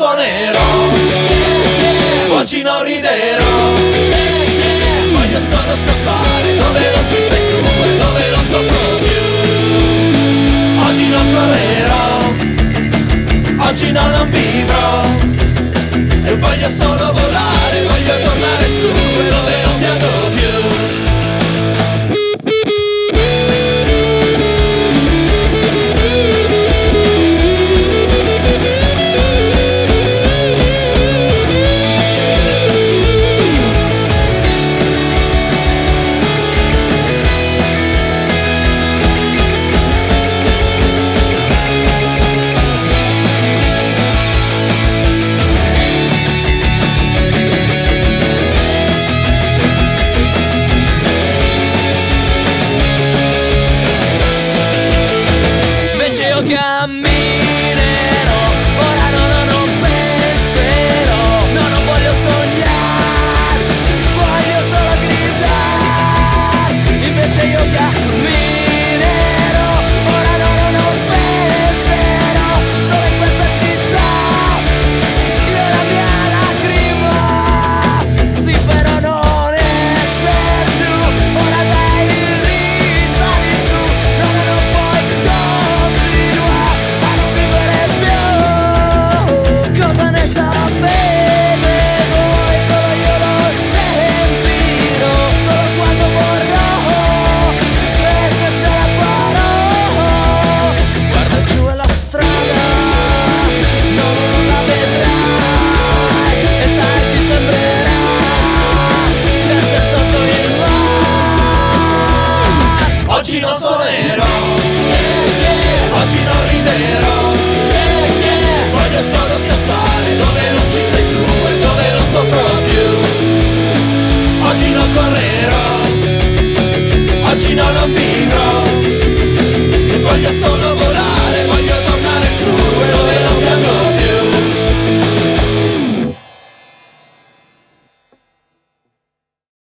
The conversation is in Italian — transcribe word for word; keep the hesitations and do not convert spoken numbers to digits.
suonerò, oggi non riderò, voglio solo scappare dove non ci sei tu e dove non soffro più. Oggi non correrò, oggi no non vivrò, e voglio solo volare